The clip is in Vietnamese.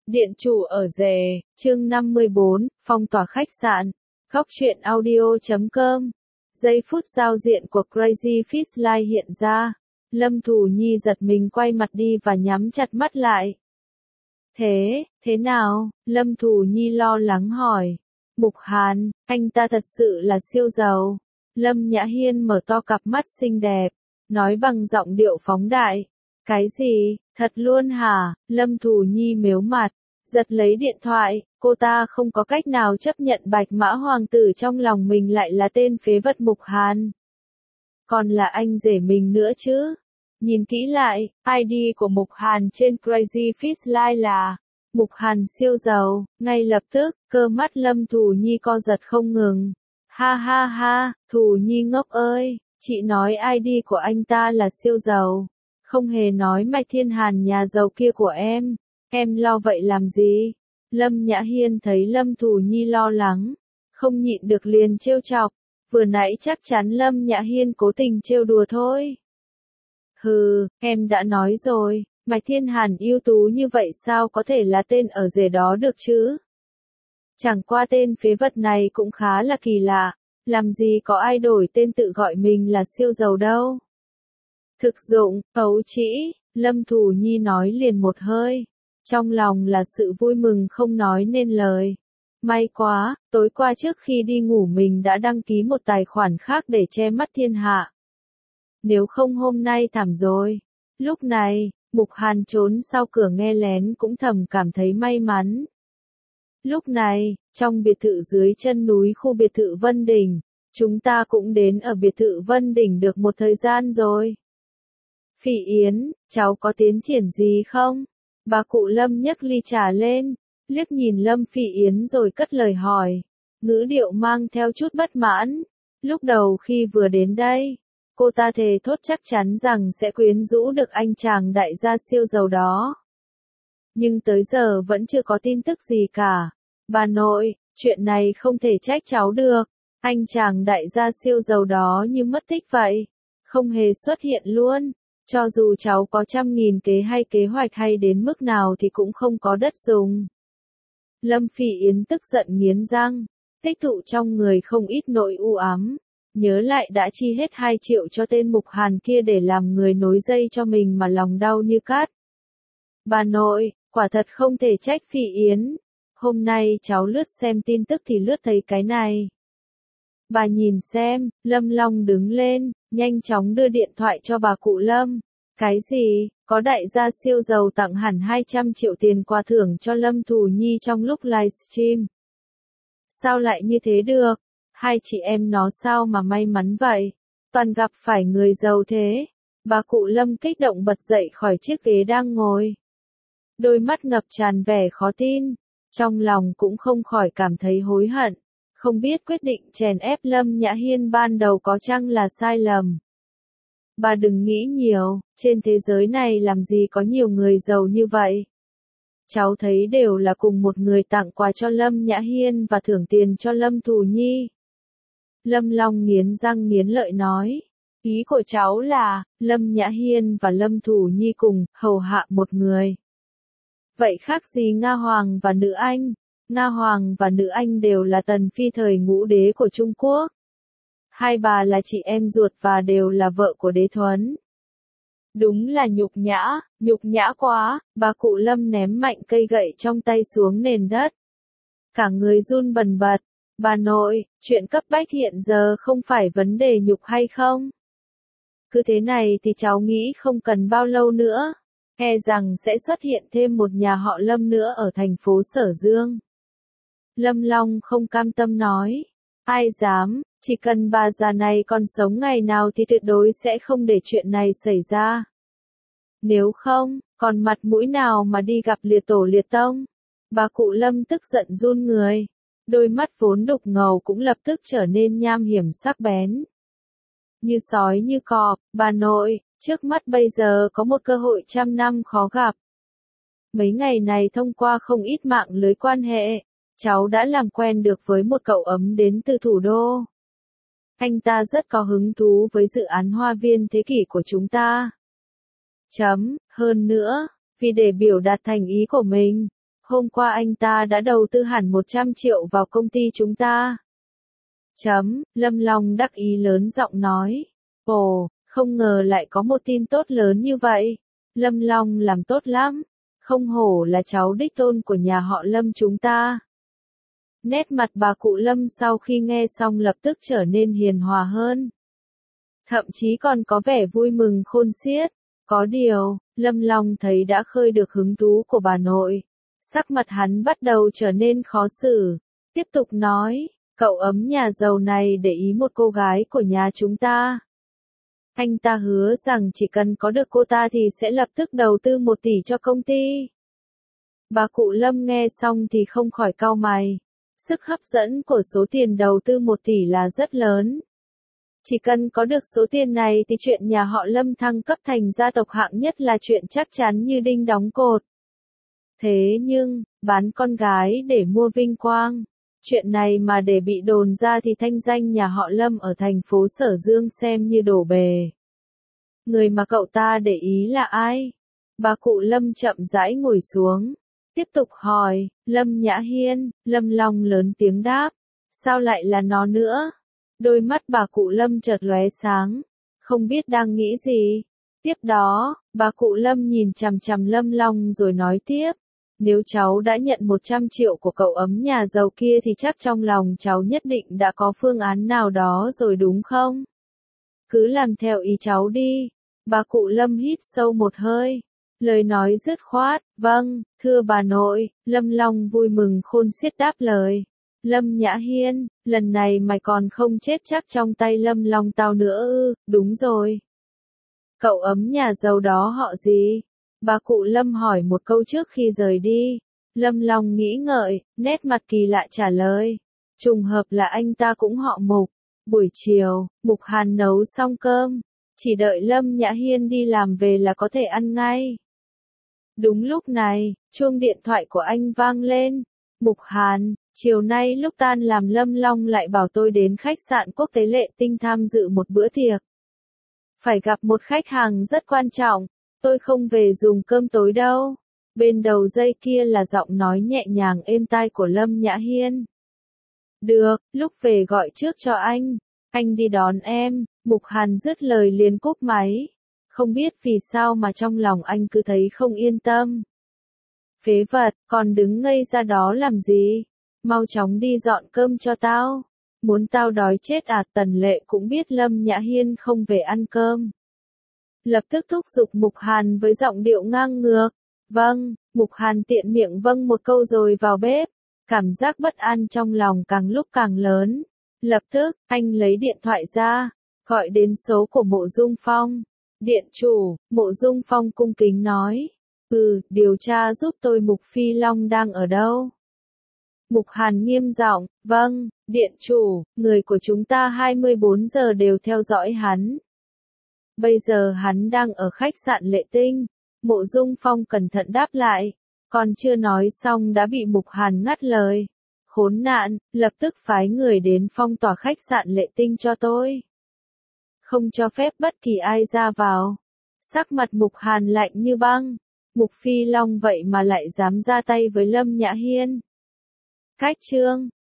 Điện chủ ở rể, chương 54, phong tỏa khách sạn. Góc truyện audio.com. Giây phút giao diện của Crazy Fish Live hiện ra. Lâm Thủ Nhi giật mình quay mặt đi và nhắm chặt mắt lại. Thế nào? Lâm Thủ Nhi lo lắng hỏi. Mục Hàn, anh ta thật sự là siêu giàu. Lâm Nhã Hiên mở to cặp mắt xinh đẹp, nói bằng giọng điệu phóng đại. Cái gì, thật luôn hả? Lâm Thủ Nhi mếu mặt, giật lấy điện thoại, cô ta không có cách nào chấp nhận Bạch Mã Hoàng tử trong lòng mình lại là tên phế vật Mục Hàn. Còn là anh rể mình nữa chứ. Nhìn kỹ lại, ID của Mục Hàn trên Crazy Fish Live là Mục Hàn siêu giàu. Ngay lập tức, cơ mắt Lâm Thủ Nhi co giật không ngừng. Ha ha ha, Thủ Nhi ngốc ơi, chị nói ID của anh ta là siêu giàu, không hề nói Mạch Thiên Hàn nhà giàu kia của em lo vậy làm gì? Lâm Nhã Hiên thấy Lâm Thủ Nhi lo lắng, không nhịn được liền trêu chọc, vừa nãy chắc chắn Lâm Nhã Hiên cố tình trêu đùa thôi. Hừ, em đã nói rồi, Mạch Thiên Hàn ưu tú như vậy sao có thể là tên ở rể đó được chứ? Chẳng qua tên phế vật này cũng khá là kỳ lạ, làm gì có ai đổi tên tự gọi mình là siêu giàu đâu. Thực dụng, ấu trĩ, Lâm Thủ Nhi nói liền một hơi, trong lòng là sự vui mừng không nói nên lời. May quá, tối qua trước khi đi ngủ mình đã đăng ký một tài khoản khác để che mắt thiên hạ. Nếu không hôm nay thảm rồi. Lúc này, Mục Hàn trốn sau cửa nghe lén cũng thầm cảm thấy may mắn. Lúc này, trong biệt thự dưới chân núi khu biệt thự Vân Đỉnh, chúng ta cũng đến ở biệt thự Vân Đỉnh được một thời gian rồi. Phỉ Yến, cháu có tiến triển gì không? Bà cụ Lâm nhấc ly trà lên, liếc nhìn Lâm Phỉ Yến rồi cất lời hỏi, ngữ điệu mang theo chút bất mãn. Lúc đầu khi vừa đến đây, cô ta thề thốt chắc chắn rằng sẽ quyến rũ được anh chàng đại gia siêu giàu đó. Nhưng tới giờ vẫn chưa có tin tức gì cả. Bà nội, chuyện này không thể trách cháu được. Anh chàng đại gia siêu giàu đó như mất tích vậy. Không hề xuất hiện luôn. Cho dù cháu có 100.000 kế hay kế hoạch hay đến mức nào thì cũng không có đất dùng. Lâm Phỉ Yến tức giận nghiến răng. Tích tụ trong người không ít nỗi u ám. Nhớ lại đã chi hết 2 triệu cho tên Mục Hàn kia để làm người nối dây cho mình mà lòng đau như cát. Bà nội, quả thật không thể trách Phỉ Yến. Hôm nay cháu lướt xem tin tức thì lướt thấy cái này. Bà nhìn xem, Lâm Long đứng lên, nhanh chóng đưa điện thoại cho bà cụ Lâm. Cái gì, có đại gia siêu giàu tặng hẳn 200 triệu tiền quà thưởng cho Lâm Thủ Nhi trong lúc livestream. Sao lại như thế được? Hai chị em nó sao mà may mắn vậy? Toàn gặp phải người giàu thế. Bà cụ Lâm kích động bật dậy khỏi chiếc ghế đang ngồi. Đôi mắt ngập tràn vẻ khó tin. Trong lòng cũng không khỏi cảm thấy hối hận. Không biết quyết định chèn ép Lâm Nhã Hiên ban đầu có chăng là sai lầm. Bà đừng nghĩ nhiều, trên thế giới này làm gì có nhiều người giàu như vậy. Cháu thấy đều là cùng một người tặng quà cho Lâm Nhã Hiên và thưởng tiền cho Lâm Thủ Nhi. Lâm Long nghiến răng nghiến lợi nói. Ý của cháu là, Lâm Nhã Hiên và Lâm Thủ Nhi cùng hầu hạ một người. Vậy khác gì Nga Hoàng và Nữ Anh? Nga Hoàng và Nữ Anh đều là tần phi thời ngũ đế của Trung Quốc. Hai bà là chị em ruột và đều là vợ của đế Thuấn. Đúng là nhục nhã quá, bà cụ Lâm ném mạnh cây gậy trong tay xuống nền đất. Cả người run bần bật. Bà nội, chuyện cấp bách hiện giờ không phải vấn đề nhục hay không? Cứ thế này thì cháu nghĩ không cần bao lâu nữa. E rằng sẽ xuất hiện thêm một nhà họ Lâm nữa ở thành phố Sở Dương. Lâm Long không cam tâm nói. Ai dám, chỉ cần bà già này còn sống ngày nào thì tuyệt đối sẽ không để chuyện này xảy ra. Nếu không, còn mặt mũi nào mà đi gặp liệt tổ liệt tông? Bà cụ Lâm tức giận run người. Đôi mắt vốn đục ngầu cũng lập tức trở nên nham hiểm sắc bén. Như sói như cọp, bà nội, trước mắt bây giờ có một cơ hội 100 năm khó gặp. Mấy ngày này thông qua không ít mạng lưới quan hệ, cháu đã làm quen được với một cậu ấm đến từ thủ đô. Anh ta rất có hứng thú với dự án hoa viên thế kỷ của chúng ta. Hơn nữa, vì để biểu đạt thành ý của mình, hôm qua anh ta đã đầu tư hẳn 100 triệu vào công ty chúng ta. Lâm Long đắc ý lớn giọng nói. Ồ, không ngờ lại có một tin tốt lớn như vậy. Lâm Long làm tốt lắm. Không hổ là cháu đích tôn của nhà họ Lâm chúng ta. Nét mặt bà cụ Lâm sau khi nghe xong lập tức trở nên hiền hòa hơn. Thậm chí còn có vẻ vui mừng khôn xiết. Có điều, Lâm Long thấy đã khơi được hứng thú của bà nội. Sắc mặt hắn bắt đầu trở nên khó xử. Tiếp tục nói, cậu ấm nhà giàu này để ý một cô gái của nhà chúng ta. Anh ta hứa rằng chỉ cần có được cô ta thì sẽ lập tức đầu tư 1 tỷ cho công ty. Bà cụ Lâm nghe xong thì không khỏi cau mày. Sức hấp dẫn của số tiền đầu tư 1 tỷ là rất lớn. Chỉ cần có được số tiền này thì chuyện nhà họ Lâm thăng cấp thành gia tộc hạng nhất là chuyện chắc chắn như đinh đóng cột. Thế nhưng, bán con gái để mua vinh quang. Chuyện này mà để bị đồn ra thì thanh danh nhà họ Lâm ở thành phố Sở Dương xem như đổ bể. Người mà cậu ta để ý là ai? Bà cụ Lâm chậm rãi ngồi xuống. Tiếp tục hỏi, Lâm Nhã Hiên. Lâm Long lớn tiếng đáp. Sao lại là nó nữa? Đôi mắt bà cụ Lâm chợt lóe sáng. Không biết đang nghĩ gì. Tiếp đó, bà cụ Lâm nhìn chằm chằm Lâm Long rồi nói tiếp. Nếu cháu đã nhận 100 triệu của cậu ấm nhà giàu kia thì chắc trong lòng cháu nhất định đã có phương án nào đó rồi đúng không? Cứ làm theo ý cháu đi. Bà cụ Lâm hít sâu một hơi. Lời nói dứt khoát, vâng, thưa bà nội. Lâm Long vui mừng khôn xiết đáp lời. Lâm Nhã Hiên, lần này mày còn không chết chắc trong tay Lâm Long tao nữa ư? Đúng rồi. Cậu ấm nhà giàu đó họ gì? Bà cụ Lâm hỏi một câu trước khi rời đi. Lâm Long nghĩ ngợi, nét mặt kỳ lạ trả lời. Trùng hợp là anh ta cũng họ Mục. Buổi chiều, Mục Hàn nấu xong cơm. Chỉ đợi Lâm Nhã Hiên đi làm về là có thể ăn ngay. Đúng lúc này, chuông điện thoại của anh vang lên. Mục Hàn, chiều nay lúc tan làm Lâm Long lại bảo tôi đến khách sạn quốc tế Lệ Tinh tham dự một bữa tiệc. Phải gặp một khách hàng rất quan trọng. Tôi không về dùng cơm tối đâu. Bên đầu dây kia là giọng nói nhẹ nhàng êm tai của Lâm Nhã Hiên. Được, lúc về gọi trước cho anh. Anh đi đón em. Mục Hàn dứt lời liền cúp máy. Không biết vì sao mà trong lòng anh cứ thấy không yên tâm. Phế vật, còn đứng ngây ra đó làm gì? Mau chóng đi dọn cơm cho tao. Muốn tao đói chết à? Tần Lệ cũng biết Lâm Nhã Hiên không về ăn cơm. Lập tức thúc giục Mục Hàn với giọng điệu ngang ngược. Vâng, Mục Hàn tiện miệng vâng một câu rồi vào bếp. Cảm giác bất an trong lòng càng lúc càng lớn. Lập tức, anh lấy điện thoại ra, gọi đến số của Mộ Dung Phong. Điện chủ, Mộ Dung Phong cung kính nói. Điều tra giúp tôi Mục Phi Long đang ở đâu? Mục Hàn nghiêm giọng, vâng, điện chủ, người của chúng ta 24 giờ đều theo dõi hắn. Bây giờ hắn đang ở khách sạn Lệ Tinh. Mộ Dung Phong cẩn thận đáp lại. Còn chưa nói xong đã bị Mục Hàn ngắt lời. Khốn nạn, lập tức phái người đến phong tỏa khách sạn Lệ Tinh cho tôi. Không cho phép bất kỳ ai ra vào. Sắc mặt Mục Hàn lạnh như băng. Mục Phi Long vậy mà lại dám ra tay với Lâm Nhã Hiên. Cách chương